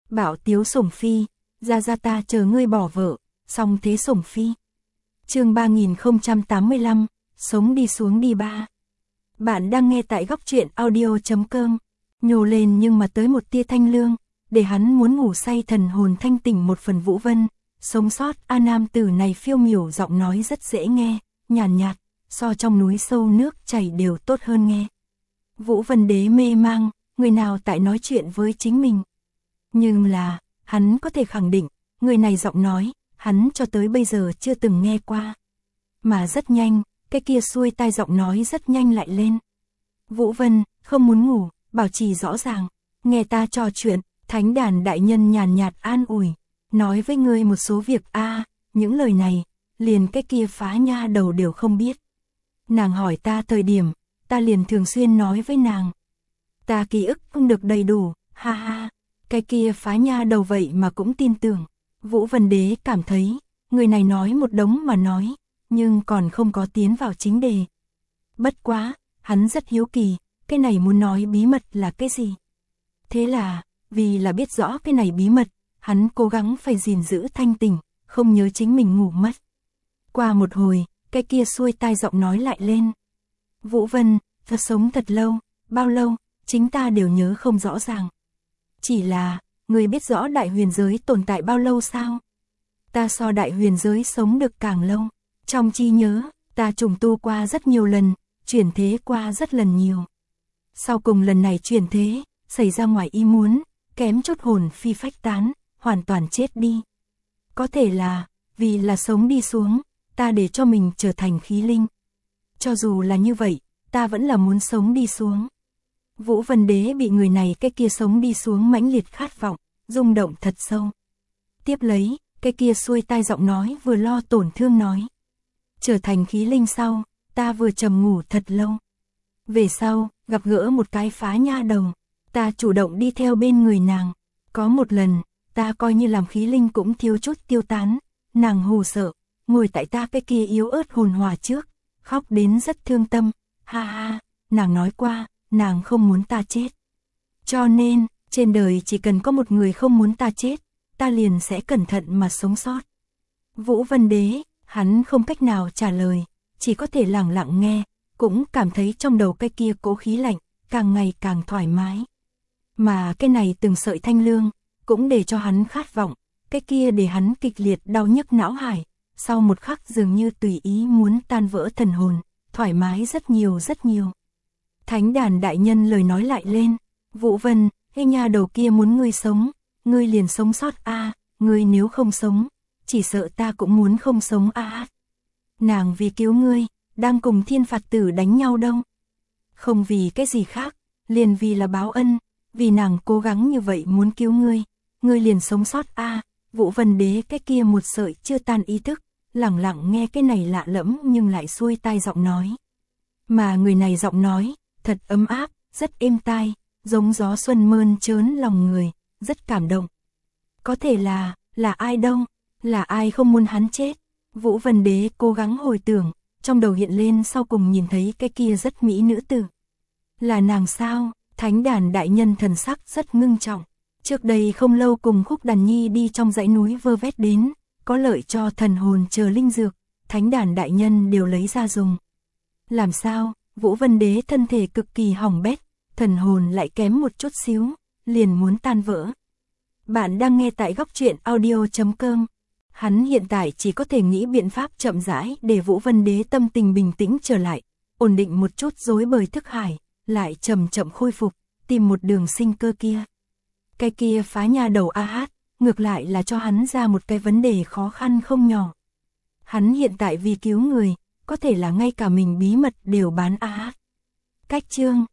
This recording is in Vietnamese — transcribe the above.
Bảo Tiếu Sủng Phi, ra ta chờ ngươi bỏ vợ, xong thế Sủng Phi. Chương 3085, sống đi xuống đi ba. Bạn đang nghe tại góc truyện audio.com. Nhô lên nhưng mà tới một tia thanh lương, để hắn muốn ngủ say thần hồn thanh tỉnh một phần. Vũ Vân, sống sót. Nam tử này phiêu miểu giọng nói rất dễ nghe, nhàn nhạt, so trong núi sâu nước chảy đều tốt hơn nghe. Vũ Vân Đế mê mang, người nào tại nói chuyện với chính mình. Nhưng là, hắn có thể khẳng định, người này giọng nói, hắn cho tới bây giờ chưa từng nghe qua. Mà rất nhanh, cái kia xuôi tai giọng nói rất nhanh lại lên. Vũ Vân, không muốn ngủ, bảo trì rõ ràng, nghe ta trò chuyện. Thánh đàn đại nhân nhàn nhạt an ủi, nói với ngươi một số việc. Những lời này, liền cái kia phá nha đầu đều không biết. Nàng hỏi ta thời điểm, ta liền thường xuyên nói với nàng. Ta ký ức không được đầy đủ, ha ha, cái kia phá nha đầu vậy mà cũng tin tưởng. Vũ Vân Đế cảm thấy, người này nói một đống mà nói, nhưng còn không có tiến vào chính đề. Bất quá, hắn rất hiếu kỳ, cái này muốn nói bí mật là cái gì. Thế là, vì là biết rõ cái này bí mật, hắn cố gắng phải gìn giữ thanh tỉnh, không nhớ chính mình ngủ mất. Qua một hồi, cái kia xuôi tai giọng nói lại lên. Vũ Vân, ta sống thật lâu, bao lâu, chính ta đều nhớ không rõ ràng. Chỉ là, người biết rõ đại huyền giới tồn tại bao lâu sao? Ta so đại huyền giới sống được càng lâu. Trong trí nhớ, ta trùng tu qua rất nhiều lần, chuyển thế qua rất lần nhiều. Sau cùng lần này chuyển thế, xảy ra ngoài ý muốn, kém chút hồn phi phách tán, hoàn toàn chết đi. Có thể là, vì là sống đi xuống, ta để cho mình trở thành khí linh. Cho dù là như vậy, ta vẫn là muốn sống đi xuống. Vũ Vân Đế bị người này cái kia sống đi xuống mãnh liệt khát vọng, rung động thật sâu. Tiếp lấy, cái kia xuôi tai giọng nói vừa lo tổn thương nói. Trở thành khí linh sau, ta vừa trầm ngủ thật lâu. Về sau, gặp gỡ một cái phá nha đầu, ta chủ động đi theo bên người nàng. Có một lần, ta coi như làm khí linh cũng thiếu chút tiêu tán, nàng hù sợ, ngồi tại ta cái kia yếu ớt hồn hỏa trước, khóc đến rất thương tâm. Ha ha, nàng nói qua, nàng không muốn ta chết. Cho nên, trên đời chỉ cần có một người không muốn ta chết, ta liền sẽ cẩn thận mà sống sót. Vũ Vân Đế, hắn không cách nào trả lời, chỉ có thể lặng lặng nghe, cũng cảm thấy trong đầu cái kia cố khí lạnh, càng ngày càng thoải mái. Mà cái này từng sợi thanh lương, cũng để cho hắn khát vọng, cái kia để hắn kịch liệt đau nhức não hải, sau một khắc dường như tùy ý muốn tan vỡ thần hồn, thoải mái rất nhiều rất nhiều. Thánh đàn đại nhân lời nói lại lên, Vũ Vân, cái nha đầu kia muốn ngươi sống, ngươi liền sống sót ngươi nếu không sống, chỉ sợ ta cũng muốn không sống Nàng vì cứu ngươi, đang cùng Thiên Phạt Tử đánh nhau đâu. Không vì cái gì khác, liền vì là báo ân, vì nàng cố gắng như vậy muốn cứu ngươi liền sống sót Vũ Vân Đế cái kia một sợi chưa tan ý thức, lặng lặng nghe cái này lạ lẫm nhưng lại xuôi tai giọng nói. Mà người này giọng nói, thật ấm áp, rất êm tai, giống gió xuân mơn trớn lòng người, rất cảm động. Có thể là ai đâu, là ai không muốn hắn chết. Vũ Vân Đế cố gắng hồi tưởng, trong đầu hiện lên sau cùng nhìn thấy cái kia rất mỹ nữ tử. Là nàng sao? Thánh đàn đại nhân thần sắc rất ngưng trọng. Trước đây không lâu cùng Khúc Đàn Nhi đi trong dãy núi vơ vét đến, có lợi cho thần hồn chờ linh dược, thánh đàn đại nhân đều lấy ra dùng. Làm sao? Vũ Vân Đế thân thể cực kỳ hỏng bét, thần hồn lại kém một chút xíu, liền muốn tan vỡ. Bạn đang nghe tại góc truyện audio.com. Hắn hiện tại chỉ có thể nghĩ biện pháp chậm rãi để Vũ Vân Đế tâm tình bình tĩnh trở lại, ổn định một chút rối bời thức hải, lại chậm chậm khôi phục, tìm một đường sinh cơ kia. Cái kia phá nha đầu ngược lại là cho hắn ra một cái vấn đề khó khăn không nhỏ. Hắn hiện tại vì cứu người, có thể là ngay cả mình bí mật đều bán Cách chương